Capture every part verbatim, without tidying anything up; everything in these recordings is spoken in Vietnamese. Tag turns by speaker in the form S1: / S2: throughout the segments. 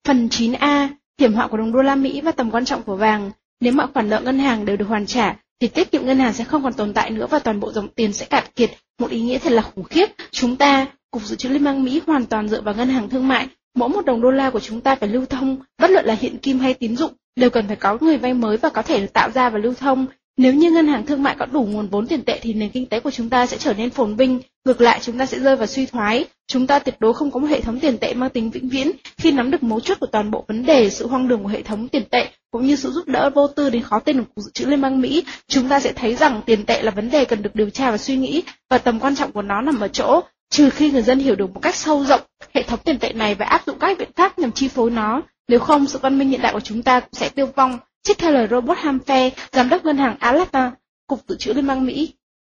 S1: Phần chín A. Hiểm họa của đồng đô la Mỹ và tầm quan trọng của vàng. Nếu mọi khoản nợ ngân hàng đều được hoàn trả, thì tiết kiệm ngân hàng sẽ không còn tồn tại nữa và toàn bộ dòng tiền sẽ cạn kiệt, một ý nghĩa thật là khủng khiếp. Chúng ta, Cục Dự trữ Liên bang Mỹ hoàn toàn dựa vào ngân hàng thương mại. Mỗi một đồng đô la của chúng ta phải lưu thông, bất luận là hiện kim hay tín dụng, đều cần phải có người vay mới và có thể được tạo ra và lưu thông. Nếu như ngân hàng thương mại có đủ nguồn vốn tiền tệ thì nền kinh tế của chúng ta sẽ trở nên phồn vinh, ngược lại chúng ta sẽ rơi vào suy thoái. Chúng ta tuyệt đối không có một hệ thống tiền tệ mang tính vĩnh viễn. Khi nắm được mấu chốt của toàn bộ vấn đề, sự hoang đường của hệ thống tiền tệ cũng như sự giúp đỡ vô tư đến khó tin của Cục Dự trữ Liên bang Mỹ, chúng ta sẽ thấy rằng tiền tệ là vấn đề cần được điều tra và suy nghĩ, và tầm quan trọng của nó nằm ở chỗ, trừ khi người dân hiểu được một cách sâu rộng hệ thống tiền tệ này và áp dụng các biện pháp nhằm chi phối nó, nếu không sự văn minh hiện đại của chúng ta cũng sẽ tiêu vong. Trích theo lời Robert Hampher, giám đốc ngân hàng Atlanta, Cục Dự trữ Liên bang Mỹ.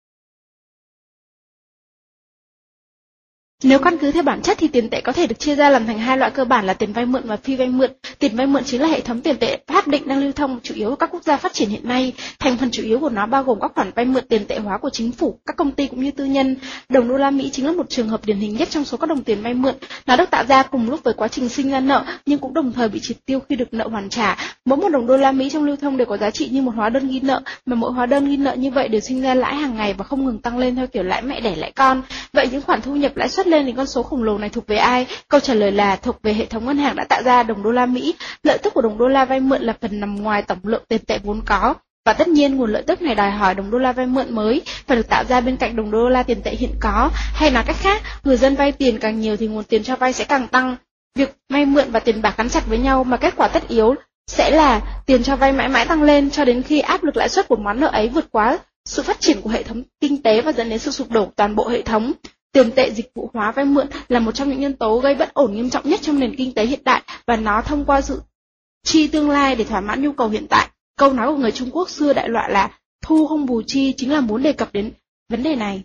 S1: Nếu căn cứ theo bản chất thì tiền tệ có thể được chia ra làm thành hai loại cơ bản là tiền vay mượn và phi vay mượn. Tiền vay mượn chính là hệ thống tiền tệ pháp định đang lưu thông chủ yếu ở các quốc gia phát triển hiện nay. Thành phần chủ yếu của nó bao gồm các khoản vay mượn tiền tệ hóa của chính phủ, các công ty cũng như tư nhân. Đồng đô la Mỹ chính là một trường hợp điển hình nhất trong số các đồng tiền vay mượn. Nó được tạo ra cùng lúc với quá trình sinh ra nợ, nhưng cũng đồng thời bị triệt tiêu khi được nợ hoàn trả. Mỗi một đồng đô la Mỹ trong lưu thông đều có giá trị như một hóa đơn ghi nợ, mà mỗi hóa đơn ghi nợ như vậy đều sinh ra lãi hàng ngày và không ngừng tăng lên theo kiểu lãi mẹ đẻ lãi con. Vậy những khoản thu nhập lãi suất lên thì con số khổng lồ này thuộc về ai? Câu trả lời là thuộc về hệ thống ngân hàng đã tạo ra đồng đô la Mỹ. Lợi tức của đồng đô la vay mượn là phần nằm ngoài tổng lượng tiền tệ vốn có, và tất nhiên nguồn lợi tức này đòi hỏi đồng đô la vay mượn mới phải được tạo ra bên cạnh đồng đô la tiền tệ hiện có. Hay nói cách khác, người dân vay tiền càng nhiều thì nguồn tiền cho vay sẽ càng tăng. Việc vay mượn và tiền bạc gắn chặt với nhau, mà kết quả tất yếu sẽ là tiền cho vay mãi mãi tăng lên cho đến khi áp lực lãi suất của món nợ ấy vượt quá sự phát triển của hệ thống kinh tế và dẫn đến sự sụp đổ toàn bộ hệ thống. Tiền tệ dịch vụ hóa vay mượn là một trong những nhân tố gây bất ổn nghiêm trọng nhất trong nền kinh tế hiện đại, và nó thông qua sự chi tương lai để thỏa mãn nhu cầu hiện tại. Câu nói của người Trung Quốc xưa đại loại là thu không bù chi chính là muốn đề cập đến vấn đề này.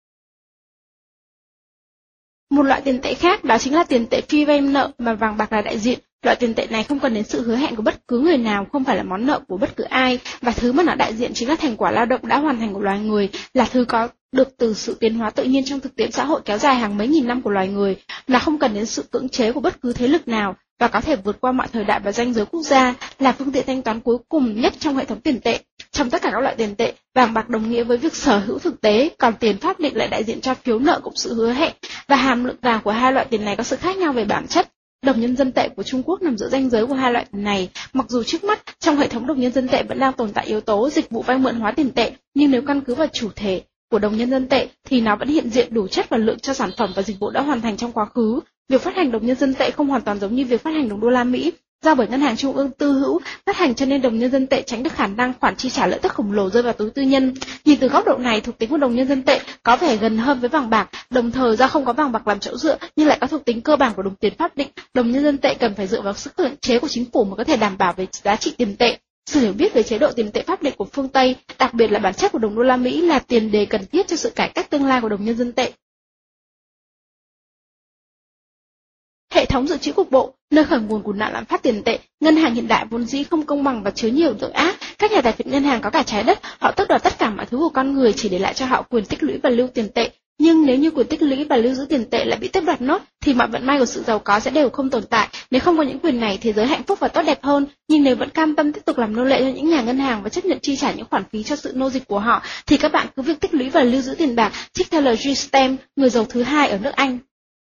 S1: Một loại tiền tệ khác đó chính là tiền tệ phi vay nợ mà vàng bạc là đại diện. Loại tiền tệ này không cần đến sự hứa hẹn của bất cứ người nào, không phải là món nợ của bất cứ ai, và thứ mà nó đại diện chính là thành quả lao động đã hoàn thành của loài người, là thứ có được từ sự tiến hóa tự nhiên trong thực tiễn xã hội kéo dài hàng mấy nghìn năm của loài người. Nó không cần đến sự cưỡng chế của bất cứ thế lực nào và có thể vượt qua mọi thời đại và ranh giới quốc gia, là phương tiện thanh toán cuối cùng nhất trong hệ thống tiền tệ. Trong tất cả các loại tiền tệ, vàng bạc đồng nghĩa với việc sở hữu thực tế, còn tiền pháp định lại đại diện cho phiếu nợ cùng sự hứa hẹn, và hàm lượng vàng của hai loại tiền này có sự khác nhau về bản chất. Đồng nhân dân tệ của Trung Quốc nằm giữa ranh giới của hai loại tiền này. Mặc dù trước mắt trong hệ thống đồng nhân dân tệ vẫn đang tồn tại yếu tố dịch vụ vay mượn hóa tiền tệ, nhưng nếu căn cứ vào chủ thể của đồng nhân dân tệ thì nó vẫn hiện diện đủ chất và lượng cho sản phẩm và dịch vụ đã hoàn thành trong quá khứ. Việc phát hành đồng nhân dân tệ không hoàn toàn giống như việc phát hành đồng đô la Mỹ, do bởi ngân hàng trung ương tư hữu phát hành cho nên đồng nhân dân tệ tránh được khả năng khoản chi trả lợi tức khổng lồ rơi vào túi tư nhân. Nhìn từ góc độ này, thuộc tính của đồng nhân dân tệ có vẻ gần hơn với vàng bạc, đồng thời do không có vàng bạc làm chỗ dựa nhưng lại có thuộc tính cơ bản của đồng tiền pháp định, đồng nhân dân tệ cần phải dựa vào sức cưỡng chế của chính phủ mới có thể đảm bảo về giá trị tiền tệ. Sự hiểu biết về chế độ tiền tệ pháp định của phương Tây, đặc biệt là bản chất của đồng đô la Mỹ, là tiền đề cần thiết cho sự cải cách tương lai của đồng nhân dân tệ. Hệ thống dự trữ cục bộ, nơi khởi nguồn của nạn lạm phát tiền tệ, ngân hàng hiện đại vốn dĩ không công bằng và chứa nhiều tội ác. Các nhà tài phiệt ngân hàng có cả trái đất, họ tước đoạt tất cả mọi thứ của con người chỉ để lại cho họ quyền tích lũy và lưu tiền tệ. Nhưng nếu như quyền tích lũy và lưu giữ tiền tệ lại bị tước đoạt nốt, thì mọi vận may của sự giàu có sẽ đều không tồn tại. Nếu không có những quyền này, thế giới hạnh phúc và tốt đẹp hơn. Nhưng nếu vẫn cam tâm tiếp tục làm nô lệ cho những nhà ngân hàng và chấp nhận chi trả những khoản phí cho sự nô dịch của họ, thì các bạn cứ việc tích lũy và lưu giữ tiền bạc. Trích theo lời G. Stem, người giàu thứ hai ở nước Anh.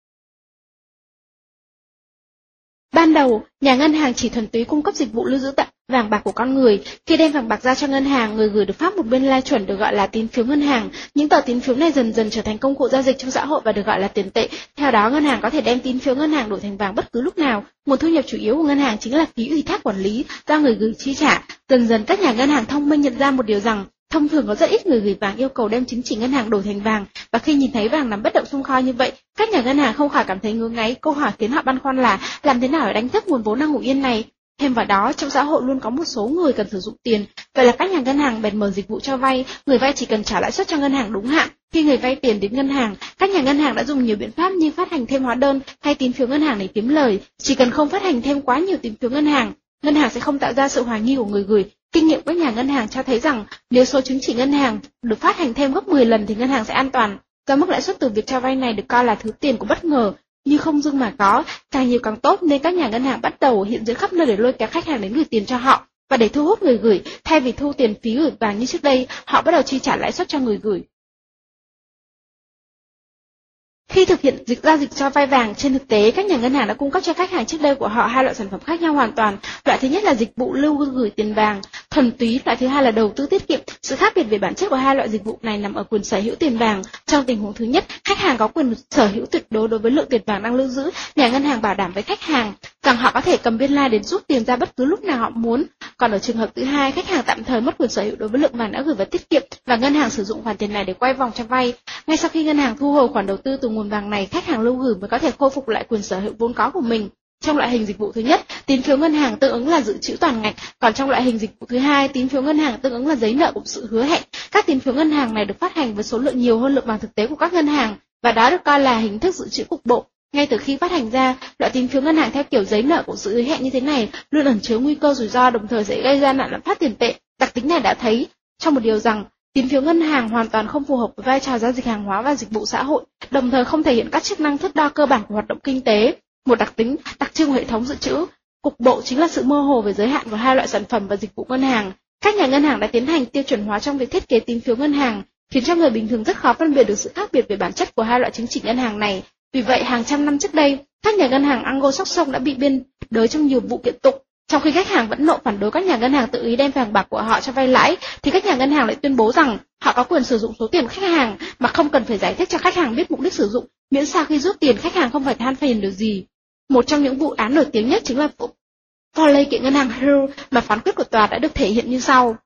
S1: Ban đầu, nhà ngân hàng chỉ thuần túy cung cấp dịch vụ lưu giữ tạm vàng bạc của con người. Khi đem vàng bạc ra cho ngân hàng, người gửi được phát một biên lai chuẩn được gọi là tín phiếu ngân hàng. Những tờ tín phiếu này dần dần trở thành công cụ giao dịch trong xã hội và được gọi là tiền tệ. Theo đó, ngân hàng có thể đem tín phiếu ngân hàng đổi thành vàng bất cứ lúc nào. Nguồn thu nhập chủ yếu của ngân hàng chính là phí ủy thác quản lý do người gửi chi trả. Dần dần các nhà ngân hàng thông minh nhận ra một điều rằng thông thường có rất ít người gửi vàng yêu cầu đem chứng chỉ ngân hàng đổi thành vàng, và khi nhìn thấy vàng nằm bất động trong kho như vậy, các nhà ngân hàng không khỏi cảm thấy ngứa ngáy. Câu hỏi khiến họ băn khoăn là làm thế nào để đánh thức nguồn vốn đang ngủ yên này. Thêm vào đó, trong xã hội luôn có một số người cần sử dụng tiền, vậy là các nhà ngân hàng bèn mở dịch vụ cho vay. Người vay chỉ cần trả lãi suất cho ngân hàng đúng hạn. Khi người vay tiền đến ngân hàng, các nhà ngân hàng đã dùng nhiều biện pháp như phát hành thêm hóa đơn hay tín phiếu ngân hàng để kiếm lời. Chỉ cần không phát hành thêm quá nhiều tín phiếu ngân hàng, ngân hàng sẽ không tạo ra sự hoài nghi của người gửi. Kinh nghiệm các nhà ngân hàng cho thấy rằng nếu số chứng chỉ ngân hàng được phát hành thêm gấp mười lần thì ngân hàng sẽ an toàn, do mức lãi suất từ việc cho vay này được coi là thứ tiền của bất ngờ. như không dưng mà có, càng nhiều càng tốt, nên các nhà ngân hàng bắt đầu hiện diện khắp nơi để lôi kéo khách hàng đến gửi tiền cho họ. Và để thu hút người gửi, thay vì thu tiền phí gửi vàng như trước đây, họ bắt đầu chi trả lãi suất cho người gửi. Khi thực hiện dịch giao dịch cho vay vàng, trên thực tế các nhà ngân hàng đã cung cấp cho khách hàng trước đây của họ hai loại sản phẩm khác nhau hoàn toàn. Loại thứ nhất là dịch vụ lưu gửi tiền vàng thuần túy, loại thứ hai là đầu tư tiết kiệm. Sự khác biệt về bản chất của hai loại dịch vụ này nằm ở quyền sở hữu tiền vàng. Trong tình huống thứ nhất, khách hàng có quyền sở hữu tuyệt đối đối với lượng tiền vàng đang lưu giữ. Nhà ngân hàng bảo đảm với khách hàng rằng họ có thể cầm biên lai đến rút tiền ra bất cứ lúc nào họ muốn. Còn ở trường hợp thứ hai, khách hàng tạm thời mất quyền sở hữu đối với lượng vàng đã gửi vào tiết kiệm và ngân hàng sử dụng khoản tiền này để quay vòng cho vay. Ngay sau khi ngân hàng thu hồi khoản đầu tư từ nguồn vàng này, khách hàng lưu gửi mới có thể khôi phục lại quyền sở hữu vốn có của mình. Trong loại hình dịch vụ thứ nhất, tín phiếu ngân hàng tương ứng là dự trữ toàn ngạch, còn trong loại hình dịch vụ thứ hai, tín phiếu ngân hàng tương ứng là giấy nợ của sự hứa hẹn. Các tín phiếu ngân hàng này được phát hành với số lượng nhiều hơn lượng vàng thực tế của các ngân hàng và đó được coi là hình thức dự trữ cục bộ. Ngay từ khi phát hành ra, loại tín phiếu ngân hàng theo kiểu giấy nợ của sự hứa hẹn như thế này luôn ẩn chứa nguy cơ rủi ro, đồng thời sẽ gây ra nạn lạm phát tiền tệ. Đặc tính này đã thấy trong một điều rằng tín phiếu ngân hàng hoàn toàn không phù hợp với vai trò giao dịch hàng hóa và dịch vụ xã hội, đồng thời không thể hiện các chức năng thước đo cơ bản của hoạt động kinh tế. Một đặc tính đặc trưng của hệ thống dự trữ cục bộ chính là sự mơ hồ về giới hạn của hai loại sản phẩm và dịch vụ ngân hàng. Các nhà ngân hàng đã tiến hành tiêu chuẩn hóa trong việc thiết kế tín phiếu ngân hàng, khiến cho người bình thường rất khó phân biệt được sự khác biệt về bản chất của hai loại chứng chỉ ngân hàng này. Vì vậy, hàng trăm năm trước đây, các nhà ngân hàng Anglo-Saxon đã bị biên đới trong nhiều vụ kiện tụng. Trong khi khách hàng vẫn nộ phản đối các nhà ngân hàng tự ý đem vàng bạc của họ cho vay lãi, thì các nhà ngân hàng lại tuyên bố rằng họ có quyền sử dụng số tiền khách hàng mà không cần phải giải thích cho khách hàng biết mục đích sử dụng, miễn sao khi rút tiền khách hàng không phải than phiền điều gì. Một trong những vụ án nổi tiếng nhất chính là vụ Foley kiện ngân hàng Hill, mà phán quyết của tòa đã được thể hiện như sau.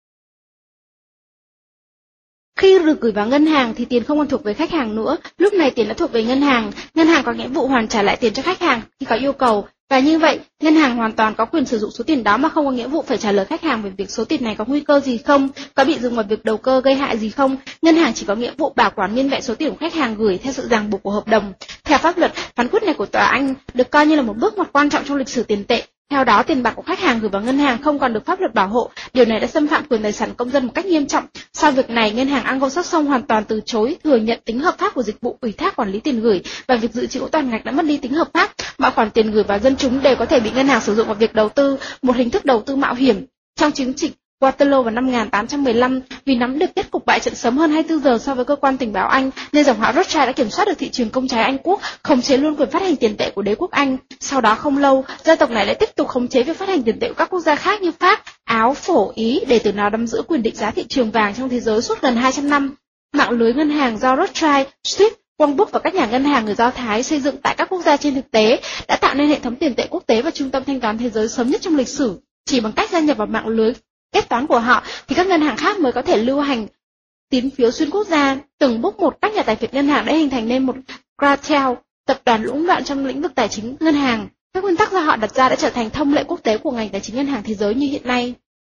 S1: Khi được gửi vào ngân hàng thì tiền không còn thuộc về khách hàng nữa, lúc này tiền đã thuộc về ngân hàng. Ngân hàng có nghĩa vụ hoàn trả lại tiền cho khách hàng khi có yêu cầu, và như vậy, ngân hàng hoàn toàn có quyền sử dụng số tiền đó mà không có nghĩa vụ phải trả lời khách hàng về việc số tiền này có nguy cơ gì không, có bị dùng vào việc đầu cơ gây hại gì không. Ngân hàng chỉ có nghĩa vụ bảo quản nguyên vẹn số tiền của khách hàng gửi theo sự ràng buộc của hợp đồng. Theo pháp luật, phán quyết này của tòa Anh được coi như là một bước ngoặt quan trọng trong lịch sử tiền tệ. Theo đó, tiền bạc của khách hàng gửi vào ngân hàng không còn được pháp luật bảo hộ, điều này đã xâm phạm quyền tài sản công dân một cách nghiêm trọng. Sau việc này, ngân hàng Anglo-Saxon hoàn toàn từ chối thừa nhận tính hợp pháp của dịch vụ ủy thác quản lý tiền gửi, và việc dự trữ toàn ngạch đã mất đi tính hợp pháp. Mọi khoản tiền gửi vào dân chúng đều có thể bị ngân hàng sử dụng vào việc đầu tư, một hình thức đầu tư mạo hiểm. Trong chiến dịch Waterloo vào năm một nghìn tám trăm mười lăm, vì nắm được kết cục bại trận sớm hơn hai mươi tư giờ so với cơ quan tình báo Anh, nên dòng họ Rothschild đã kiểm soát được thị trường công trái Anh quốc, khống chế luôn quyền phát hành tiền tệ của đế quốc Anh. Sau đó không lâu, gia tộc này lại tiếp tục khống chế việc phát hành tiền tệ của các quốc gia khác như Pháp, Áo, Phổ, Ý, để từ đó nắm giữ quyền định giá thị trường vàng trong thế giới suốt gần hai trăm năm. Mạng lưới ngân hàng do Rothschild, Swift, Wangbook và các nhà ngân hàng người Do Thái xây dựng tại các quốc gia trên thực tế đã tạo nên hệ thống tiền tệ quốc tế và trung tâm thanh toán thế giới sớm nhất trong lịch sử. Chỉ bằng cách gia nhập vào mạng lưới kết toán của họ thì các ngân hàng khác mới có thể lưu hành tín phiếu xuyên quốc gia. Từng bước một, các nhà tài phiệt ngân hàng đã hình thành nên một cartel, tập đoàn lũng đoạn trong lĩnh vực tài chính ngân hàng. Các nguyên tắc do họ đặt ra đã trở thành thông lệ quốc tế của ngành tài chính ngân hàng thế giới như hiện nay.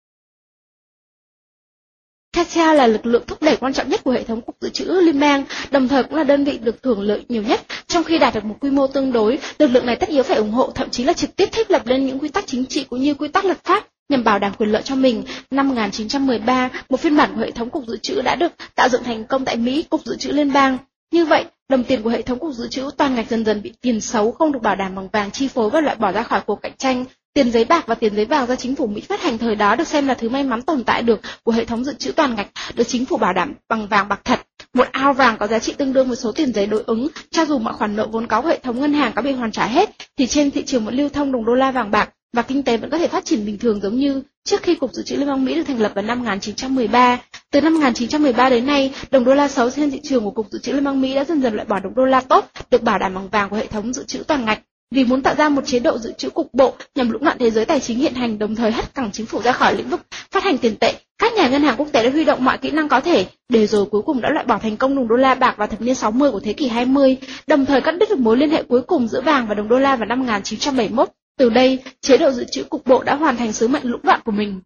S1: Cartel là lực lượng thúc đẩy quan trọng nhất của hệ thống cục dự trữ liên bang, đồng thời cũng là đơn vị được hưởng lợi nhiều nhất. Trong khi đạt được một quy mô tương đối, lực lượng này tất yếu phải ủng hộ, thậm chí là trực tiếp thiết lập lên những quy tắc chính trị cũng như quy tắc lập pháp nhằm bảo đảm quyền lợi cho mình. Năm một nghìn chín trăm mười ba, một phiên bản của hệ thống cục dự trữ đã được tạo dựng thành công tại Mỹ, Cục Dự trữ Liên bang. Như vậy, đồng tiền của hệ thống cục dự trữ toàn ngạch dần dần bị tiền xấu không được bảo đảm bằng vàng chi phối và loại bỏ ra khỏi cuộc cạnh tranh. Tiền giấy bạc và tiền giấy vàng do chính phủ Mỹ phát hành thời đó được xem là thứ may mắn tồn tại được của hệ thống dự trữ toàn ngạch, được chính phủ bảo đảm bằng vàng bạc thật. Một ao vàng có giá trị tương đương với số tiền giấy đối ứng, cho dù mọi khoản nợ vốn có của hệ thống ngân hàng có bị hoàn trả hết, thì trên thị trường vẫn lưu thông đồng đô la vàng bạc và kinh tế vẫn có thể phát triển bình thường giống như trước khi Cục Dự trữ Liên bang Mỹ được thành lập vào năm một nghìn chín trăm mười ba. Từ năm một nghìn chín trăm mười ba đến nay, đồng đô la xấu trên thị trường của Cục Dự trữ Liên bang Mỹ đã dần dần loại bỏ đồng đô la tốt, được bảo đảm bằng vàng của hệ thống dự trữ toàn ngạch. Vì muốn tạo ra một chế độ dự trữ cục bộ nhằm lũng đoạn thế giới tài chính hiện hành, đồng thời hất cẳng chính phủ ra khỏi lĩnh vực phát hành tiền tệ, các nhà ngân hàng quốc tế đã huy động mọi kỹ năng có thể, để rồi cuối cùng đã loại bỏ thành công đồng đô la bạc vào thập niên sáu mươi của thế kỷ hai mươi, đồng thời cắt đứt được mối liên hệ cuối cùng giữa vàng và đồng đô la vào năm một nghìn chín trăm bảy mươi mốt. Từ đây, chế độ dự trữ cục bộ đã hoàn thành sứ mệnh lũng đoạn của mình.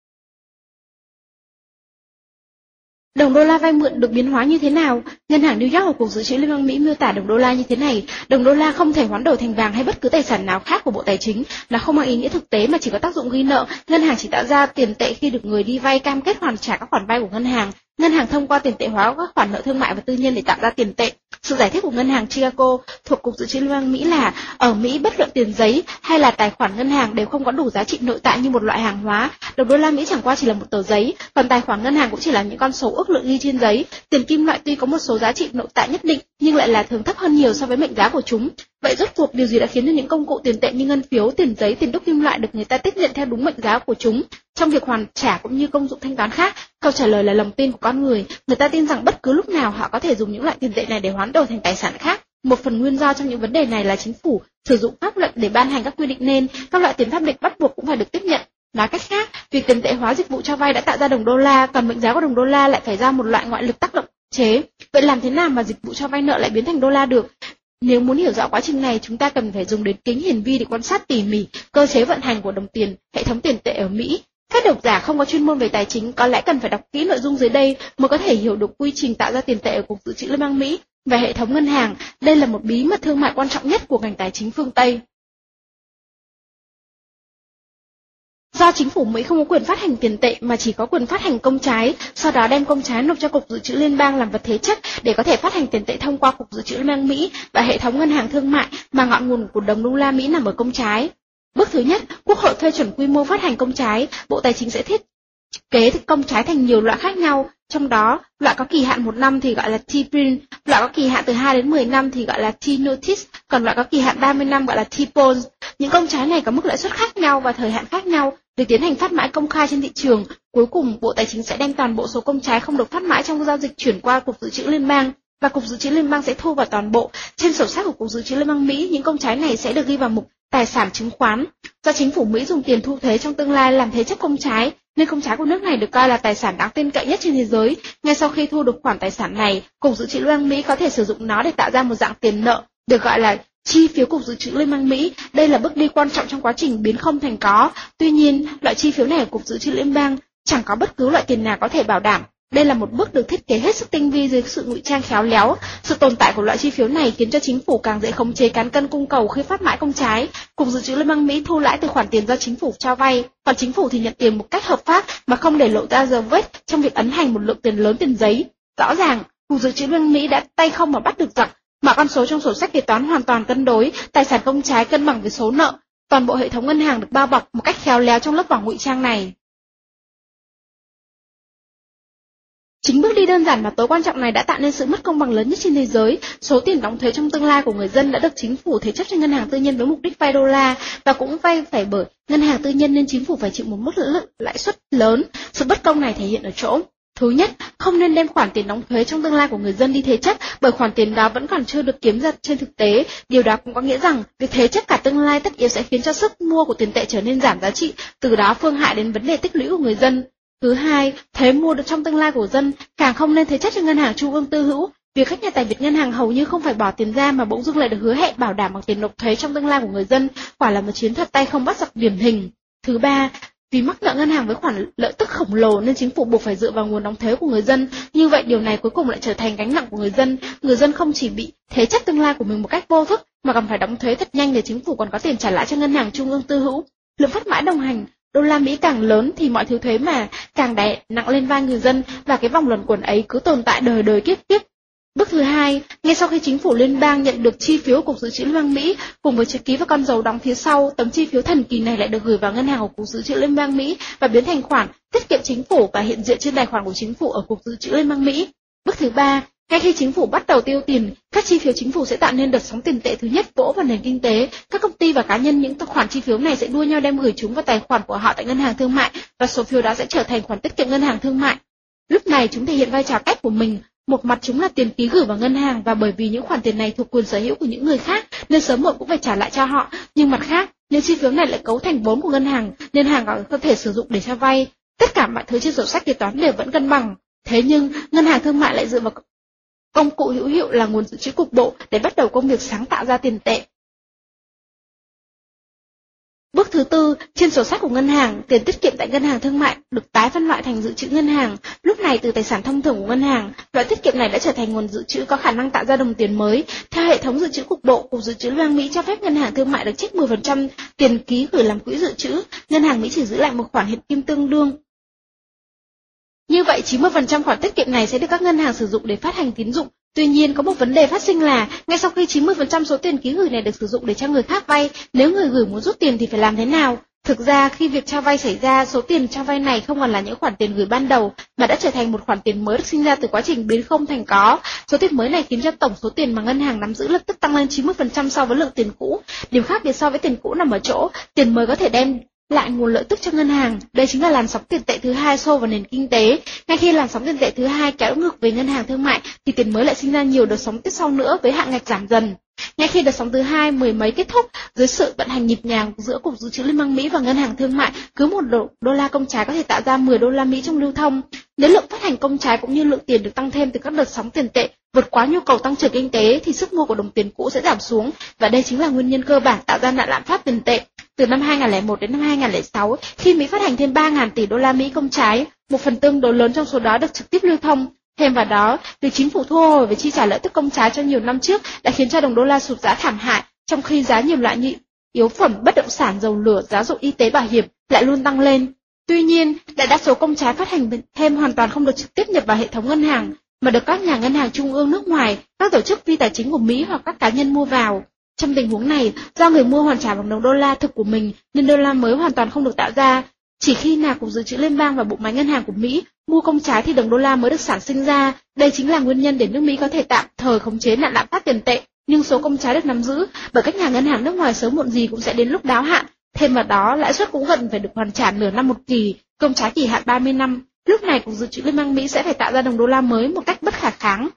S1: Đồng đô la vay mượn được biến hóa như thế nào? Ngân hàng New York của Cục Dự trữ Liên bang Mỹ miêu tả đồng đô la như thế này: đồng đô la không thể hoán đổi thành vàng hay bất cứ tài sản nào khác của Bộ Tài chính, nó không mang ý nghĩa thực tế mà chỉ có tác dụng ghi nợ. Ngân hàng chỉ tạo ra tiền tệ khi được người đi vay cam kết hoàn trả các khoản vay của ngân hàng. Ngân hàng thông qua tiền tệ hóa các khoản nợ thương mại và tư nhân để tạo ra tiền tệ. Sự giải thích của ngân hàng Chicago thuộc Cục Dự trữ Liên bang Mỹ là ở Mỹ bất luận tiền giấy hay là tài khoản ngân hàng đều không có đủ giá trị nội tại như một loại hàng hóa. Đồng đô la Mỹ chẳng qua chỉ là một tờ giấy, còn tài khoản ngân hàng cũng chỉ là những con số ước lượng ghi trên giấy. Tiền kim loại tuy có một số giá trị nội tại nhất định nhưng lại là thường thấp hơn nhiều so với mệnh giá của chúng. Vậy rốt cuộc điều gì đã khiến cho những công cụ tiền tệ như ngân phiếu, tiền giấy, tiền đúc kim loại được người ta tiếp nhận theo đúng mệnh giá của chúng trong việc hoàn trả cũng như công dụng thanh toán khác? Câu trả lời là lòng tin của con người. Người ta tin rằng bất cứ lúc nào họ có thể dùng những loại tiền tệ này để hoán đổi thành tài sản khác. Một phần nguyên do trong những vấn đề này là chính phủ sử dụng pháp luật để ban hành các quy định nên các loại tiền pháp định bắt buộc cũng phải được tiếp nhận. Nói cách khác, việc tiền tệ hóa dịch vụ cho vay đã tạo ra đồng đô la, còn mệnh giá của đồng đô la lại phải do một loại ngoại lực tác động chế. Vậy làm thế nào mà dịch vụ cho vay nợ lại biến thành đô la được? Nếu muốn hiểu rõ quá trình này, chúng ta cần phải dùng đến kính hiển vi để quan sát tỉ mỉ cơ chế vận hành của đồng tiền, hệ thống tiền tệ ở Mỹ. Các độc giả không có chuyên môn về tài chính có lẽ cần phải đọc kỹ nội dung dưới đây mới có thể hiểu được quy trình tạo ra tiền tệ ở Cục Dự trữ Liên bang Mỹ và hệ thống ngân hàng. Đây là một bí mật thương mại quan trọng nhất của ngành tài chính phương Tây. Do chính phủ Mỹ không có quyền phát hành tiền tệ mà chỉ có quyền phát hành công trái, sau đó đem công trái nộp cho Cục Dự trữ Liên bang làm vật thế chấp để có thể phát hành tiền tệ thông qua Cục Dự trữ Liên bang Mỹ và hệ thống ngân hàng thương mại mà ngọn nguồn của đồng đô la Mỹ nằm ở công trái. Bước thứ nhất, Quốc hội phê chuẩn quy mô phát hành công trái, Bộ Tài chính sẽ thiết kế công trái thành nhiều loại khác nhau, trong đó loại có kỳ hạn một năm thì gọi là T-print, loại có kỳ hạn từ hai đến mười năm thì gọi là T-notice, còn loại có kỳ hạn ba mươi năm gọi là T-bonds. Những công trái này có mức lãi suất khác nhau và thời hạn khác nhau, được tiến hành phát mãi công khai trên thị trường. Cuối cùng, Bộ Tài chính sẽ đem toàn bộ số công trái không được phát mãi trong giao dịch chuyển qua Cục Dự trữ Liên bang, và Cục Dự trữ Liên bang sẽ thu vào toàn bộ. Trên sổ sách của Cục Dự trữ Liên bang Mỹ, những công trái này sẽ được ghi vào mục tài sản chứng khoán. Do chính phủ Mỹ dùng tiền thu thuế trong tương lai làm thế chấp công trái, nên công trái của nước này được coi là tài sản đáng tin cậy nhất trên thế giới. Ngay sau khi thu được khoản tài sản này, Cục Dự trữ Liên bang Mỹ có thể sử dụng nó để tạo ra một dạng tiền nợ, được gọi là chi phiếu Cục Dự trữ Liên bang Mỹ. Đây là bước đi quan trọng trong quá trình biến không thành có. Tuy nhiên, loại chi phiếu này của Cục Dự trữ Liên bang chẳng có bất cứ loại tiền nào có thể bảo đảm. Đây là một bước được thiết kế hết sức tinh vi dưới sự ngụy trang khéo léo. Sự tồn tại của loại chi phiếu này khiến cho chính phủ càng dễ khống chế cán cân cung cầu khi phát mãi công trái. Cục Dự trữ Liên bang Mỹ thu lãi từ khoản tiền do chính phủ cho vay, còn chính phủ thì nhận tiền một cách hợp pháp mà không để lộ ra dấu vết trong việc ấn hành một lượng tiền lớn tiền giấy. Rõ ràng, Cục Dự trữ Liên bang Mỹ đã tay không mà bắt được giặc. Mọi con số trong sổ sách kế toán hoàn toàn cân đối, tài sản công trái cân bằng với số nợ. Toàn bộ hệ thống ngân hàng được bao bọc một cách khéo léo trong lớp vỏ ngụy trang này. Chính bước đi đơn giản và tối quan trọng này đã tạo nên sự mất công bằng lớn nhất trên thế giới. Số tiền đóng thuế trong tương lai của người dân đã được chính phủ thế chấp cho ngân hàng tư nhân với mục đích vay đô la, và cũng vay phải bởi ngân hàng tư nhân nên chính phủ phải chịu một mức lãi suất lớn. Sự bất công này thể hiện ở chỗ: thứ nhất, không nên đem khoản tiền đóng thuế trong tương lai của người dân đi thế chấp, bởi khoản tiền đó vẫn còn chưa được kiếm ra trên thực tế. Điều đó cũng có nghĩa rằng việc thế chấp cả tương lai tất yếu sẽ khiến cho sức mua của tiền tệ trở nên giảm giá trị, từ đó phương hại đến vấn đề tích lũy của người dân. Thứ hai, thuế mua được trong tương lai của dân càng không nên thế chấp cho ngân hàng trung ương tư hữu. Việc các nhà tài phiệt ngân hàng hầu như không phải bỏ tiền ra mà bỗng dưng lại được hứa hẹn bảo đảm bằng tiền nộp thuế trong tương lai của người dân, quả là một chiến thuật tay không bắt giặc điển hình. Thứ ba, vì mắc nợ ngân hàng với khoản lợi tức khổng lồ nên chính phủ buộc phải dựa vào nguồn đóng thuế của người dân. Như vậy điều này cuối cùng lại trở thành gánh nặng của người dân. Người dân không chỉ bị thế chấp tương lai của mình một cách vô thức mà còn phải đóng thuế thật nhanh để chính phủ còn có tiền trả lại cho ngân hàng trung ương tư hữu. Lượng phát mãi đồng hành đô la Mỹ càng lớn thì mọi thứ thuế mà càng đè nặng lên vai người dân, và cái vòng luẩn quẩn ấy cứ tồn tại đời đời kiếp kiếp. Bước thứ hai, ngay sau khi chính phủ liên bang nhận được chi phiếu của Cục Dự trữ Liên bang Mỹ cùng với chữ ký và con dấu đóng phía sau, tấm chi phiếu thần kỳ này lại được gửi vào ngân hàng của Cục Dự trữ Liên bang Mỹ và biến thành khoản tiết kiệm chính phủ và hiện diện trên tài khoản của chính phủ ở Cục Dự trữ Liên bang Mỹ. Bước thứ ba, ngay khi chính phủ bắt đầu tiêu tiền, các chi phiếu chính phủ sẽ tạo nên đợt sóng tiền tệ thứ nhất vỗ vào nền kinh tế. Các công ty và cá nhân những khoản chi phiếu này sẽ đua nhau đem gửi chúng vào tài khoản của họ tại ngân hàng thương mại, và số phiếu đó sẽ trở thành khoản tiết kiệm ngân hàng thương mại. Lúc này chúng thể hiện vai trò kép của mình. Một mặt chúng là tiền ký gửi vào ngân hàng, và bởi vì những khoản tiền này thuộc quyền sở hữu của những người khác nên sớm muộn cũng phải trả lại cho họ. Nhưng mặt khác, nếu chi phiếu này lại cấu thành vốn của ngân hàng, ngân hàng có thể sử dụng để cho vay. Tất cả mọi thứ trên sổ sách kế toán đều vẫn cân bằng. Thế nhưng ngân hàng thương mại lại dựa vào công cụ hữu hiệu là nguồn dự trữ cục bộ để bắt đầu công việc sáng tạo ra tiền tệ. Bước thứ tư, trên sổ sách của ngân hàng, tiền tiết kiệm tại ngân hàng thương mại được tái phân loại thành dự trữ ngân hàng. Lúc này từ tài sản thông thường của ngân hàng, loại tiết kiệm này đã trở thành nguồn dự trữ có khả năng tạo ra đồng tiền mới. Theo hệ thống dự trữ cục bộ, Cục Dự trữ Liên bang Mỹ cho phép ngân hàng thương mại được trích mười phần trăm tiền ký gửi làm quỹ dự trữ. Ngân hàng Mỹ chỉ giữ lại một khoản hiện kim tương đương Như vậy chín mươi phần trăm khoản tiết kiệm này sẽ được các ngân hàng sử dụng để phát hành tín dụng. Tuy nhiên, có một vấn đề phát sinh là, ngay sau khi chín mươi phần trăm số tiền ký gửi này được sử dụng để cho người khác vay, nếu người gửi muốn rút tiền thì phải làm thế nào? Thực ra, khi việc cho vay xảy ra, số tiền cho vay này không còn là những khoản tiền gửi ban đầu, mà đã trở thành một khoản tiền mới được sinh ra từ quá trình biến không thành có. Số tiền mới này khiến cho tổng số tiền mà ngân hàng nắm giữ lập tức tăng lên chín mươi phần trăm so với lượng tiền cũ. Điểm khác biệt so với tiền cũ nằm ở chỗ, tiền mới có thể đem lại nguồn lợi tức cho ngân hàng. Đây chính là làn sóng tiền tệ thứ hai xô vào nền kinh tế. Ngay khi làn sóng tiền tệ thứ hai kéo ngược về ngân hàng thương mại, thì tiền mới lại sinh ra nhiều đợt sóng tiếp sau nữa với hạn ngạch giảm dần. Ngay khi đợt sóng thứ hai mười mấy kết thúc, dưới sự vận hành nhịp nhàng giữa Cục Dự trữ Liên bang Mỹ và ngân hàng thương mại, cứ một đô, đô la công trái có thể tạo ra mười đô la Mỹ trong lưu thông. Nếu lượng phát hành công trái cũng như lượng tiền được tăng thêm từ các đợt sóng tiền tệ vượt quá nhu cầu tăng trưởng kinh tế, thì sức mua của đồng tiền cũ sẽ giảm xuống, và đây chính là nguyên nhân cơ bản tạo ra nạn lạm phát tiền tệ. Từ năm hai nghìn không trăm lẻ một đến năm hai nghìn không trăm lẻ sáu, khi Mỹ phát hành thêm ba nghìn tỷ đô la Mỹ công trái, một phần tương đối lớn trong số đó được trực tiếp lưu thông. Thêm vào đó, việc chính phủ thu hồi và chi trả lợi tức công trái cho nhiều năm trước đã khiến cho đồng đô la sụt giá thảm hại, trong khi giá nhiều loại nhu yếu phẩm, bất động sản, dầu lửa, giáo dục, y tế, bảo hiểm lại luôn tăng lên. Tuy nhiên, đại đa số công trái phát hành thêm hoàn toàn không được trực tiếp nhập vào hệ thống ngân hàng, mà được các nhà ngân hàng trung ương nước ngoài, các tổ chức phi tài chính của Mỹ hoặc các cá nhân mua vào. Trong tình huống này, do người mua hoàn trả bằng đồng đô la thực của mình, nên đô la mới hoàn toàn không được tạo ra. Chỉ khi nào Cục Dự trữ Liên bang và bộ máy ngân hàng của Mỹ mua công trái thì đồng đô la mới được sản sinh ra. Đây chính là nguyên nhân để nước Mỹ có thể tạm thời khống chế nạn lạm phát tiền tệ, nhưng số công trái được nắm giữ bởi các nhà ngân hàng nước ngoài sớm muộn gì cũng sẽ đến lúc đáo hạn. Thêm vào đó, lãi suất cũng gần phải được hoàn trả nửa năm một kỳ, công trái kỳ hạn ba mươi năm. Lúc này Cục Dự trữ Liên bang Mỹ sẽ phải tạo ra đồng đô la mới một cách bất khả kháng.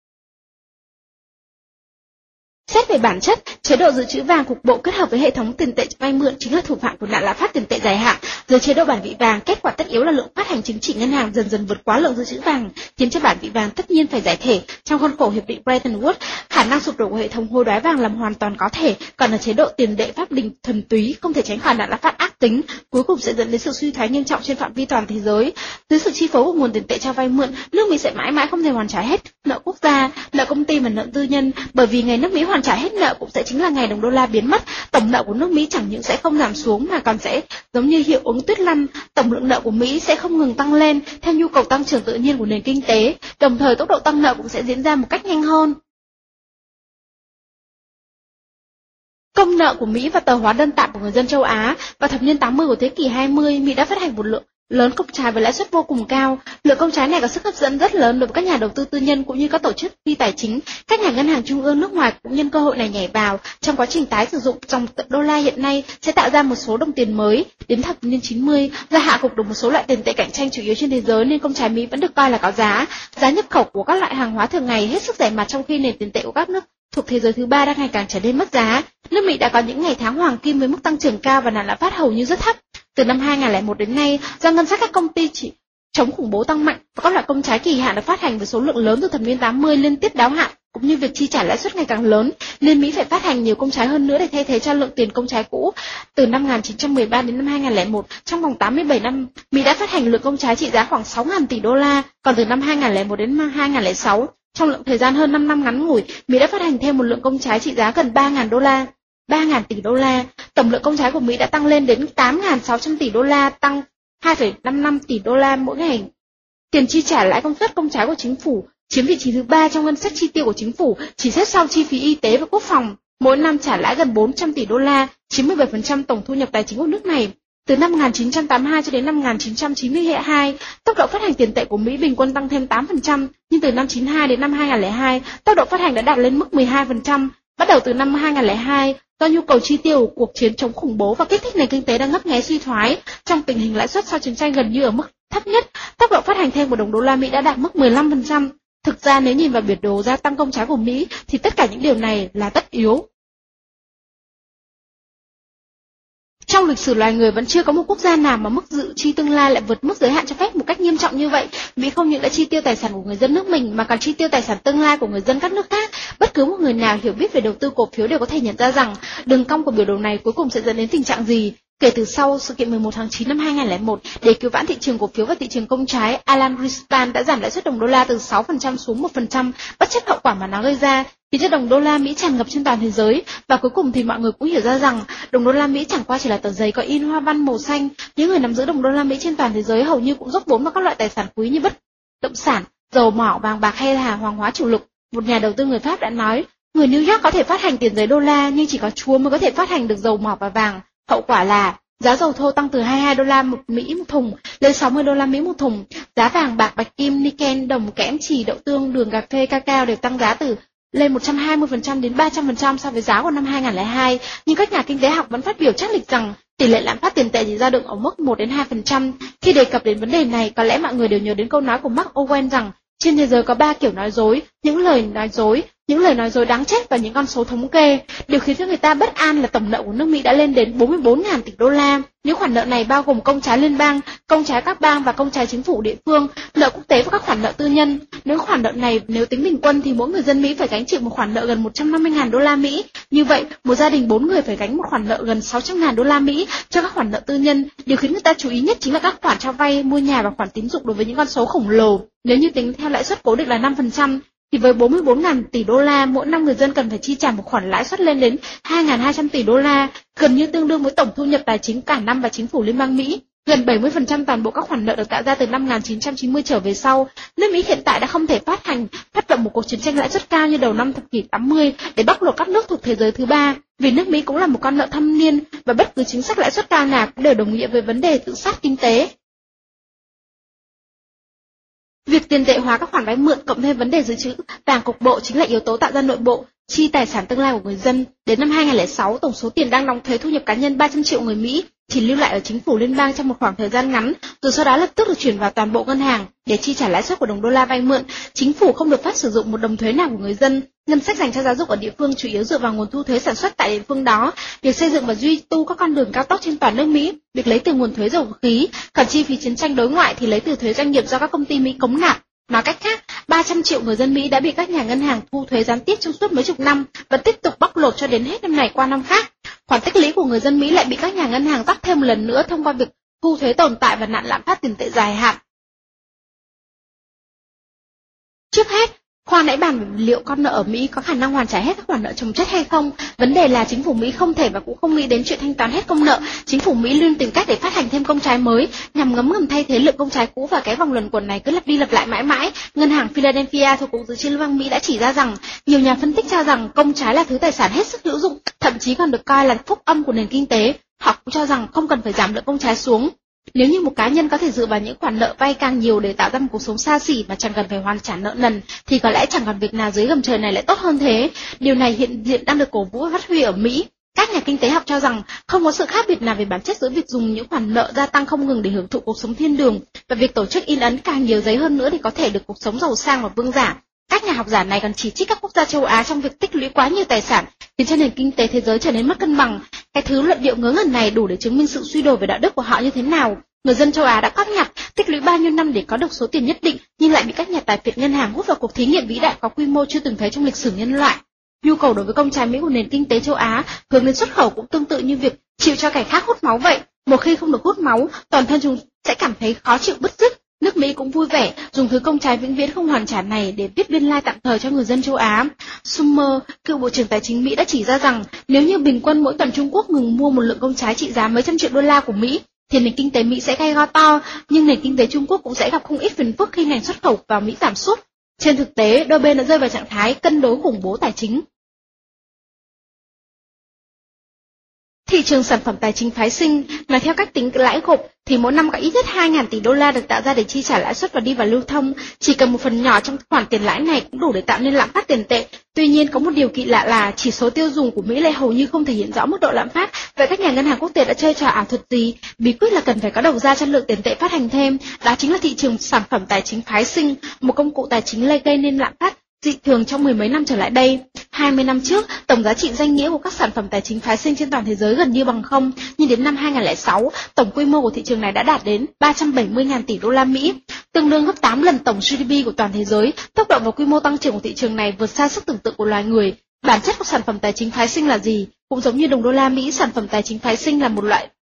S1: Xét về bản chất, chế độ dự trữ vàng cục bộ kết hợp với hệ thống tiền tệ vay mượn chính là thủ phạm của nạn lạm phát tiền tệ dài hạn. Dưới chế độ bản vị vàng, kết quả tất yếu là lượng phát hành chứng chỉ ngân hàng dần dần vượt quá lượng dự trữ vàng, khiến cho bản vị vàng tất nhiên phải giải thể. Trong khuôn khổ hiệp định Bretton Woods, khả năng sụp đổ của hệ thống hối đoái vàng là hoàn toàn có thể, còn ở chế độ tiền tệ pháp định thuần túy không thể tránh khỏi nạn lạm phát ác tính, cuối cùng sẽ dẫn đến sự suy thoái nghiêm trọng trên phạm vi toàn thế giới. Dưới sự chi phối của nguồn tiền tệ cho vay mượn, nước Mỹ sẽ mãi mãi không thể hoàn trả hết nợ quốc gia, nợ công ty và nợ tư nhân, bởi vì ngày nước Mỹ hoàn trả hết nợ cũng sẽ chính là ngày đồng đô la biến mất. Tổng nợ của nước Mỹ chẳng những sẽ không giảm xuống mà còn sẽ giống như hiệu ứng tuyết lăn, tổng lượng nợ của Mỹ sẽ không ngừng tăng lên theo nhu cầu tăng trưởng tự nhiên của nền kinh tế, đồng thời tốc độ tăng nợ cũng sẽ diễn ra một cách nhanh hơn. Công nợ của Mỹ và tờ hóa đơn tạm của người dân châu Á. Vào thập niên tám mươi của thế kỷ hai mươi, Mỹ đã phát hành một lượng lớn công trái với lãi suất vô cùng cao. Lượng công trái này có sức hấp dẫn rất lớn đối với các nhà đầu tư tư nhân cũng như các tổ chức phi tài chính. Các nhà ngân hàng trung ương nước ngoài cũng nhân cơ hội này nhảy vào. Trong quá trình tái sử dụng dòng đô la hiện nay sẽ tạo ra một số đồng tiền mới. Đến thập niên chín mươi, do hạ gục được một số loại tiền tệ cạnh tranh chủ yếu trên thế giới nên công trái Mỹ vẫn được coi là có giá. Giá nhập khẩu của các loại hàng hóa thường ngày hết sức rẻ mạt, trong khi nền tiền tệ của các nước thuộc thế giới thứ ba đang ngày càng trở nên mất giá. Nước Mỹ đã có những ngày tháng hoàng kim với mức tăng trưởng cao và nạn lạm phát hầu như rất thấp. Từ năm hai nghìn không trăm lẻ một đến nay, do ngân sách các công ty chỉ chống khủng bố tăng mạnh và các loại công trái kỳ hạn được phát hành với số lượng lớn từ thập niên tám mươi liên tiếp đáo hạn, cũng như việc chi trả lãi suất ngày càng lớn, nên Mỹ phải phát hành nhiều công trái hơn nữa để thay thế cho lượng tiền công trái cũ. Từ năm một nghìn chín trăm mười ba đến năm hai nghìn không trăm lẻ một, trong vòng tám mươi bảy năm, Mỹ đã phát hành lượng công trái trị giá khoảng sáu nghìn tỷ đô la, còn từ năm hai nghìn không trăm lẻ một đến hai nghìn không trăm lẻ sáu, trong lượng thời gian hơn năm năm ngắn ngủi, Mỹ đã phát hành thêm một lượng công trái trị giá gần ba nghìn đô la. ba nghìn tỷ đô la, tổng lượng công trái của Mỹ đã tăng lên đến tám nghìn sáu trăm tỷ đô la, tăng hai phẩy năm mươi lăm tỷ đô la mỗi ngày. Tiền chi trả lãi công suất công trái của chính phủ chiếm vị trí thứ ba trong ngân sách chi tiêu của chính phủ, chỉ xếp sau chi phí y tế và quốc phòng, mỗi năm trả lãi gần bốn trăm tỷ đô la, chiếm mười bảy phần trăm tổng thu nhập tài chính của nước này. Từ năm một nghìn chín trăm tám mươi hai cho đến năm một nghìn chín trăm chín mươi hai, tốc độ phát hành tiền tệ của Mỹ bình quân tăng thêm tám phần trăm, nhưng từ năm chín mươi hai đến năm hai nghìn không trăm lẻ hai, tốc độ phát hành đã đạt lên mức mười hai phần trăm. Bắt đầu từ năm hai nghìn không trăm lẻ hai, do nhu cầu chi tiêu của cuộc chiến chống khủng bố và kích thích nền kinh tế đang ngấp nghé suy thoái, trong tình hình lãi suất sau chiến tranh gần như ở mức thấp nhất, tốc độ phát hành thêm của đồng đô la Mỹ đã đạt mức mười lăm phần trăm. Thực ra nếu nhìn vào biểu đồ gia tăng công trái của Mỹ thì tất cả những điều này là tất yếu. Trong lịch sử loài người vẫn chưa có một quốc gia nào mà mức dự chi tương lai lại vượt mức giới hạn cho phép một cách nghiêm trọng như vậy. Mỹ không những đã chi tiêu tài sản của người dân nước mình mà còn chi tiêu tài sản tương lai của người dân các nước khác. Bất cứ một người nào hiểu biết về đầu tư cổ phiếu đều có thể nhận ra rằng đường cong của biểu đồ này cuối cùng sẽ dẫn đến tình trạng gì. Kể từ sau sự kiện mười một tháng chín năm hai nghìn không trăm lẻ một, để cứu vãn thị trường cổ phiếu và thị trường công trái, Alan Greenspan đã giảm lãi suất đồng đô la từ sáu phần trăm xuống một phần trăm, bất chấp hậu quả mà nó gây ra, khiến cho đồng đô la Mỹ tràn ngập trên toàn thế giới. Và cuối cùng thì mọi người cũng hiểu ra rằng đồng đô la Mỹ chẳng qua chỉ là tờ giấy có in hoa văn màu xanh. Những người nắm giữ đồng đô la Mỹ trên toàn thế giới hầu như cũng dốc vốn vào các loại tài sản quý như bất động sản, dầu mỏ, vàng bạc hay là hàng hóa chủ lực. Một nhà đầu tư người Pháp đã nói, người New York có thể phát hành tiền giấy đô la nhưng chỉ có Chúa mới có thể phát hành được dầu mỏ và vàng. Hậu quả là giá dầu thô tăng từ hai mươi hai đô la một Mỹ một thùng lên sáu mươi đô la Mỹ một thùng. Giá vàng, bạc, bạch kim, niken, đồng, kẽm, chì, đậu tương, đường, cà phê, cacao đều tăng giá từ lên một trăm hai mươi phần trăm đến ba trăm phần trăm so với giá của năm hai nghìn không trăm lẻ hai. Nhưng các nhà kinh tế học vẫn phát biểu chắc lịch rằng tỷ lệ lạm phát tiền tệ chỉ dao động ở mức một đến hai phần trăm. Khi đề cập đến vấn đề này, có lẽ mọi người đều nhớ đến câu nói của Mark Owen rằng trên thế giới có ba kiểu nói dối, những lời nói dối, những lời nói dối đáng chết và những con số thống kê. Điều khiến cho người ta bất an là tổng nợ của nước Mỹ đã lên đến bốn mươi bốn nghìn tỷ đô la. Những khoản nợ này bao gồm công trái liên bang, công trái các bang và công trái chính phủ địa phương, nợ quốc tế và các khoản nợ tư nhân. Những khoản nợ này nếu tính bình quân thì mỗi người dân Mỹ phải gánh chịu một khoản nợ gần một trăm năm mươi nghìn đô la Mỹ. Như vậy, một gia đình bốn người phải gánh một khoản nợ gần sáu trăm nghìn đô la Mỹ cho các khoản nợ tư nhân. Điều khiến người ta chú ý nhất chính là các khoản cho vay, mua nhà và khoản tín dụng đối với những con số khổng lồ. Nếu như tính theo lãi suất cố định là năm phần trăm, thì với bốn mươi bốn nghìn tỷ đô la, mỗi năm người dân cần phải chi trả một khoản lãi suất lên đến hai nghìn hai trăm tỷ đô la, gần như tương đương với tổng thu nhập tài chính cả năm và chính phủ liên bang Mỹ. Gần bảy mươi phần trăm toàn bộ các khoản nợ được tạo ra từ năm một nghìn chín trăm chín mươi trở về sau. Nước Mỹ hiện tại đã không thể phát hành, phát động một cuộc chiến tranh lãi suất cao như đầu năm thập kỷ tám mươi để bóc lột các nước thuộc thế giới thứ ba, vì nước Mỹ cũng là một con nợ thâm niên và bất cứ chính sách lãi suất cao nào cũng đều đồng nghĩa với vấn đề tự sát kinh tế. Việc tiền tệ hóa các khoản vay mượn cộng thêm vấn đề dự trữ vàng cục bộ chính là yếu tố tạo ra nội bộ chi tài sản tương lai của người dân. Đến năm hai nghìn không trăm lẻ sáu, tổng số tiền đang đóng thuế thu nhập cá nhân ba trăm triệu người Mỹ chỉ lưu lại ở chính phủ liên bang trong một khoảng thời gian ngắn, rồi sau đó lập tức được chuyển vào toàn bộ ngân hàng để chi trả lãi suất của đồng đô la vay mượn. Chính phủ không được phép sử dụng một đồng thuế nào của người dân. Ngân sách dành cho giáo dục ở địa phương chủ yếu dựa vào nguồn thu thuế sản xuất tại địa phương đó. Việc xây dựng và duy tu các con đường cao tốc trên toàn nước Mỹ, việc lấy từ nguồn thuế dầu khí, còn chi phí chiến tranh đối ngoại thì lấy từ thuế doanh nghiệp do các công ty Mỹ cống nạp. Nói cách khác, ba trăm triệu người dân Mỹ đã bị các nhà ngân hàng thu thuế gián tiếp trong suốt mấy chục năm và tiếp tục bóc lột cho đến hết năm này qua năm khác. Khoản tích lũy của người dân Mỹ lại bị các nhà ngân hàng rắc thêm một lần nữa thông qua việc thu thuế tồn tại và nạn lạm phát tiền tệ dài hạn. Trước hết, khoan hãy bàn về liệu con nợ ở Mỹ có khả năng hoàn trả hết các khoản nợ chồng chất hay không. Vấn đề là chính phủ Mỹ không thể và cũng không nghĩ đến chuyện thanh toán hết công nợ. Chính phủ Mỹ luôn tìm cách để phát hành thêm công trái mới, nhằm ngấm ngầm thay thế lượng công trái cũ, và cái vòng luẩn quẩn này cứ lặp đi lặp lại mãi mãi. Ngân hàng Philadelphia thuộc Cục Dự trữ Liên bang Mỹ đã chỉ ra rằng nhiều nhà phân tích cho rằng công trái là thứ tài sản hết sức hữu dụng, thậm chí còn được coi là phúc âm của nền kinh tế. Họ cũng cho rằng không cần phải giảm lượng công trái xuống. Nếu như một cá nhân có thể dựa vào những khoản nợ vay càng nhiều để tạo ra một cuộc sống xa xỉ mà chẳng cần phải hoàn trả nợ nần, thì có lẽ chẳng còn việc nào dưới gầm trời này lại tốt hơn thế. Điều này hiện diện đang được cổ vũ và phát huy ở Mỹ. Các nhà kinh tế học cho rằng không có sự khác biệt nào về bản chất giữa việc dùng những khoản nợ gia tăng không ngừng để hưởng thụ cuộc sống thiên đường và việc tổ chức in ấn càng nhiều giấy hơn nữa để có thể được cuộc sống giàu sang và vương giả. Các nhà học giả này còn chỉ trích các quốc gia châu Á trong việc tích lũy quá nhiều tài sản, khiến cho nền kinh tế thế giới trở nên mất cân bằng. Cái thứ luận điệu ngớ ngẩn này đủ để chứng minh sự suy đồi về đạo đức của họ như thế nào. Người dân châu Á đã cóp nhặt, tích lũy bao nhiêu năm để có được số tiền nhất định, nhưng lại bị các nhà tài phiệt ngân hàng hút vào cuộc thí nghiệm vĩ đại có quy mô chưa từng thấy trong lịch sử nhân loại. Nhu cầu đối với công trái Mỹ của nền kinh tế châu Á hướng đến xuất khẩu cũng tương tự như việc chịu cho kẻ khác hút máu vậy. Một khi không được hút máu, toàn thân chúng sẽ cảm thấy khó chịu bứt rứt. Nước Mỹ cũng vui vẻ dùng thứ công trái vĩnh viễn không hoàn trả này để viết biên lai tạm thời cho người dân châu Á. Summer, cựu Bộ trưởng Tài chính Mỹ đã chỉ ra rằng nếu như bình quân mỗi tuần Trung Quốc ngừng mua một lượng công trái trị giá mấy trăm triệu đô la của Mỹ, thì nền kinh tế Mỹ sẽ gay go to, nhưng nền kinh tế Trung Quốc cũng sẽ gặp không ít phiền phức khi ngành xuất khẩu vào Mỹ giảm sút. Trên thực tế, đôi bên đã rơi vào trạng thái cân đối khủng bố tài chính. Thị trường sản phẩm tài chính phái sinh, nói theo cách tính lãi gộp, thì mỗi năm có ít nhất hai nghìn tỷ đô la được tạo ra để chi trả lãi suất và đi vào lưu thông. Chỉ cần một phần nhỏ trong khoản tiền lãi này cũng đủ để tạo nên lạm phát tiền tệ. Tuy nhiên, có một điều kỳ lạ là chỉ số tiêu dùng của Mỹ lại hầu như không thể hiện rõ mức độ lạm phát. Vậy các nhà ngân hàng quốc tế đã chơi trò ảo thuật gì? Bí quyết là cần phải có đầu ra cho lượng tiền tệ phát hành thêm. Đó chính là thị trường sản phẩm tài chính phái sinh, một công cụ tài chính gây nên lạm phát dị thường trong mười mấy năm trở lại đây. hai mươi năm trước, tổng giá trị danh nghĩa của các sản phẩm tài chính phái sinh trên toàn thế giới gần như bằng không, nhưng đến năm hai nghìn không trăm lẻ sáu, tổng quy mô của thị trường này đã đạt đến ba trăm bảy mươi nghìn tỷ đô la Mỹ, tương đương gấp tám lần tổng giê đê pê của toàn thế giới. Tốc độ và quy mô tăng trưởng của thị trường này vượt xa sức tưởng tượng của loài người. Bản chất của sản phẩm tài chính phái sinh là gì? Cũng giống như đồng đô la Mỹ, sản phẩm tài chính phái sinh là một loại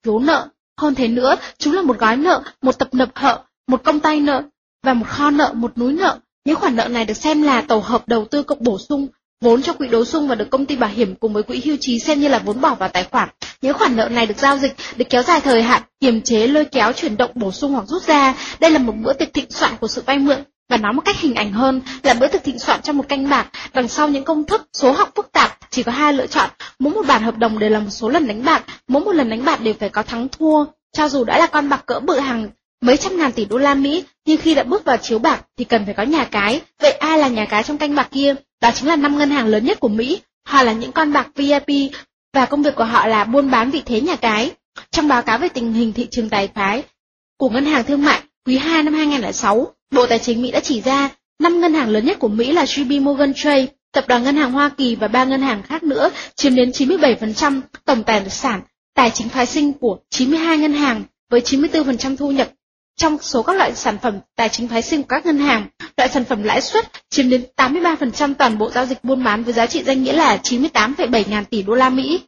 S1: phiếu nợ. Hơn thế nữa, chúng là một gói nợ, một tập nợ hợ, một công tay nợ và một kho nợ, một núi nợ. Những khoản nợ này được xem là tổ hợp đầu tư cộng bổ sung vốn cho quỹ đối xung và được công ty bảo hiểm cùng với quỹ hưu trí xem như là vốn bỏ vào tài khoản. Những khoản nợ này được giao dịch, được kéo dài thời hạn, kiềm chế, lôi kéo, chuyển động, bổ sung hoặc rút ra. Đây là một bữa tiệc thịnh soạn của sự vay mượn, và nói một cách hình ảnh hơn là bữa tiệc thịnh soạn trong một canh bạc. Đằng sau những công thức số học phức tạp chỉ có hai lựa chọn, mỗi một bản hợp đồng đều là một số lần đánh bạc, mỗi một lần đánh bạc đều phải có thắng thua. Cho dù đã là con bạc cỡ bự hàng mấy trăm ngàn tỷ đô la Mỹ, nhưng khi đã bước vào chiếu bạc thì cần phải có nhà cái. Vậy ai là nhà cái trong canh bạc kia? Đó chính là năm ngân hàng lớn nhất của Mỹ. Họ là những con bạc vê i pê và công việc của họ là buôn bán vị thế nhà cái. Trong báo cáo về tình hình thị trường tài phái của Ngân hàng Thương mại quý hai năm hai nghìn không trăm lẻ sáu, Bộ Tài chính Mỹ đã chỉ ra năm ngân hàng lớn nhất của Mỹ là J P Morgan Chase, Tập đoàn Ngân hàng Hoa Kỳ và ba ngân hàng khác nữa chiếm đến chín mươi bảy phần trăm tổng tài sản tài chính phái sinh của chín mươi hai ngân hàng với chín mươi tư phần trăm thu nhập. Trong số các loại sản phẩm tài chính phái sinh của các ngân hàng, loại sản phẩm lãi suất chiếm đến tám mươi ba phần trăm toàn bộ giao dịch buôn bán với giá trị danh nghĩa là chín mươi tám phẩy bảy ngàn tỷ đô la Mỹ.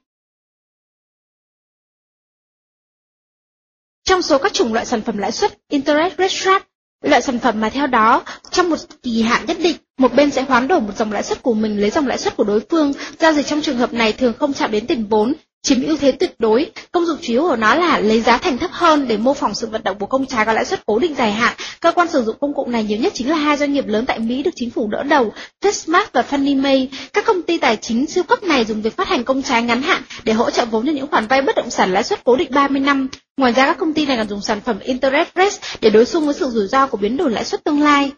S1: Trong số các chủng loại sản phẩm lãi suất interest rate swap, loại sản phẩm mà theo đó trong một kỳ hạn nhất định, một bên sẽ hoán đổi một dòng lãi suất của mình lấy dòng lãi suất của đối phương. Giao dịch trong trường hợp này thường không chạm đến tiền vốn, chiếm ưu thế tuyệt đối. Công dụng chủ yếu của nó là lấy giá thành thấp hơn để mô phỏng sự vận động của công trái có lãi suất cố định dài hạn. Cơ quan sử dụng công cụ này nhiều nhất chính là hai doanh nghiệp lớn tại Mỹ được chính phủ đỡ đầu, Fed và Fannie Mae. Các công ty tài chính siêu cấp này dùng việc phát hành công trái ngắn hạn để hỗ trợ vốn cho những khoản vay bất động sản lãi suất cố định ba mươi năm. Ngoài ra, các công ty này còn dùng sản phẩm interest rate để đối xung với sự rủi ro của biến đổi lãi suất tương lai.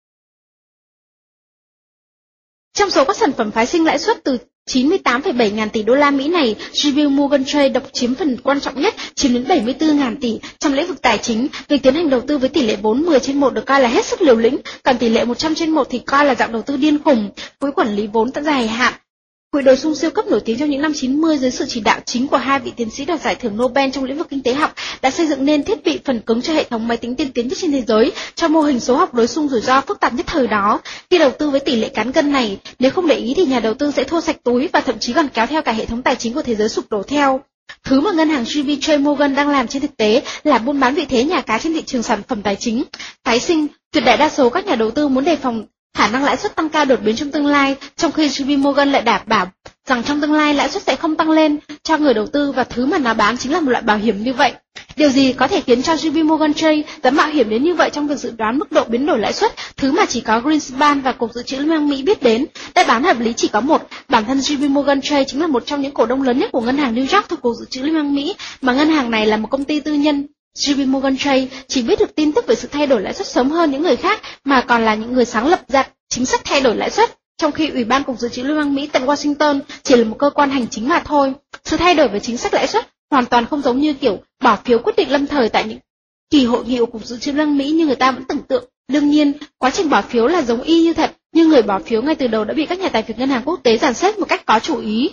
S1: Trong số các sản phẩm phái sinh lãi suất từ chín mươi tám phẩy bảy ngàn tỷ đô la Mỹ này, J P Morgan Chase độc chiếm phần quan trọng nhất, chiếm đến bảy mươi tư ngàn tỷ. Trong lĩnh vực tài chính, việc tiến hành đầu tư với tỷ lệ vốn mười trên một được coi là hết sức liều lĩnh, còn tỷ lệ một trăm trên một thì coi là dạng đầu tư điên khùng. Quỹ quản lý vốn dài hạn, quỹ đối xung siêu cấp nổi tiếng trong những năm chín mươi dưới sự chỉ đạo chính của hai vị tiến sĩ đoạt giải thưởng Nobel trong lĩnh vực kinh tế học đã xây dựng nên thiết bị phần cứng cho hệ thống máy tính tiên tiến nhất trên thế giới, cho mô hình số học đối xung rủi ro phức tạp nhất thời đó. Khi đầu tư với tỷ lệ cán cân này, nếu không để ý thì nhà đầu tư sẽ thua sạch túi và thậm chí còn kéo theo cả hệ thống tài chính của thế giới sụp đổ theo. Thứ mà ngân hàng J P J Morgan đang làm trên thực tế là buôn bán vị thế nhà cái trên thị trường sản phẩm tài chính phái sinh. Tuyệt đại đa số các nhà đầu tư muốn đề phòng khả năng lãi suất tăng cao đột biến trong tương lai, trong khi J P Morgan lại đảm bảo rằng trong tương lai lãi suất sẽ không tăng lên cho người đầu tư, và thứ mà nó bán chính là một loại bảo hiểm như vậy. Điều gì có thể khiến cho J P Morgan Chase dám mạo hiểm đến như vậy trong việc dự đoán mức độ biến đổi lãi suất, thứ mà chỉ có Greenspan và Cục Dự trữ Liên bang Mỹ biết đến? Đáp án hợp lý chỉ có một, bản thân J P Morgan Chase chính là một trong những cổ đông lớn nhất của ngân hàng New York thuộc Cục Dự trữ Liên bang Mỹ, mà ngân hàng này là một công ty tư nhân. J P Morgan Chase chỉ biết được tin tức về sự thay đổi lãi suất sớm hơn những người khác, mà còn là những người sáng lập ra chính sách thay đổi lãi suất, trong khi Ủy ban Cục Dự trữ Liên bang Mỹ tại Washington chỉ là một cơ quan hành chính mà thôi. Sự thay đổi về chính sách lãi suất hoàn toàn không giống như kiểu bỏ phiếu quyết định lâm thời tại những kỳ hội nghị của Cục Dự trữ Liên bang Mỹ như người ta vẫn tưởng tượng. Đương nhiên, quá trình bỏ phiếu là giống y như thật, nhưng người bỏ phiếu ngay từ đầu đã bị các nhà tài phiệt ngân hàng quốc tế dàn xếp một cách có chủ ý.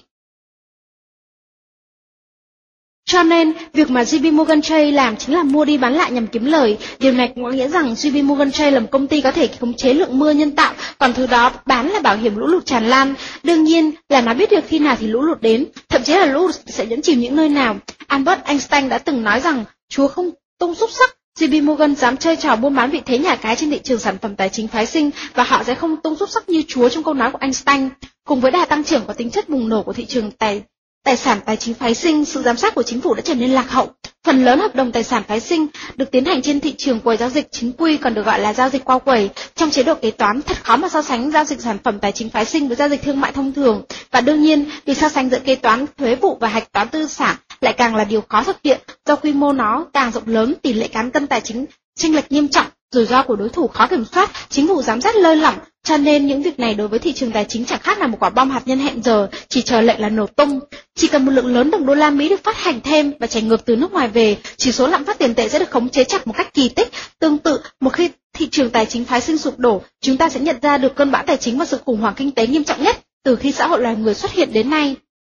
S1: Cho nên, việc mà J P Morgan Chase làm chính là mua đi bán lại nhằm kiếm lời. Điều này cũng có nghĩa rằng J P Morgan Chase là một công ty có thể khống chế lượng mưa nhân tạo, còn thứ đó bán là bảo hiểm lũ lụt tràn lan. Đương nhiên là nó biết được khi nào thì lũ lụt đến, thậm chí là lũ lụt sẽ nhấn chìm những nơi nào. Albert Einstein đã từng nói rằng Chúa không tung xúc sắc, J P Morgan dám chơi trò buôn bán vị thế nhà cái trên thị trường sản phẩm tài chính phái sinh, và họ sẽ không tung xúc sắc như Chúa trong câu nói của Einstein. Cùng với đà tăng trưởng có tính chất bùng nổ của thị trường tài Tài sản tài chính phái sinh, sự giám sát của chính phủ đã trở nên lạc hậu. Phần lớn hợp đồng tài sản phái sinh được tiến hành trên thị trường quầy giao dịch chính quy, còn được gọi là giao dịch qua quầy. Trong chế độ kế toán, thật khó mà so sánh giao dịch sản phẩm tài chính phái sinh với giao dịch thương mại thông thường. Và đương nhiên, việc so sánh giữa kế toán, thuế vụ và hạch toán tư sản lại càng là điều khó thực hiện, do quy mô nó càng rộng lớn, tỷ lệ cán cân tài chính chênh lệch nghiêm trọng, rủi ro của đối thủ khó kiểm soát, chính phủ giám sát lơi lỏng. Cho nên những việc này đối với thị trường tài chính chẳng khác nào một quả bom hạt nhân hẹn giờ, chỉ chờ lệnh là nổ tung. Chỉ cần một lượng lớn đồng đô la Mỹ được phát hành thêm và chảy ngược từ nước ngoài về, chỉ số lạm phát tiền tệ sẽ được khống chế chặt một cách kỳ tích. Tương tự, một khi thị trường tài chính phái sinh sụp đổ, chúng ta sẽ nhận ra được cơn bão tài chính và sự khủng hoảng kinh tế nghiêm trọng nhất từ khi xã hội loài người xuất hiện đến nay.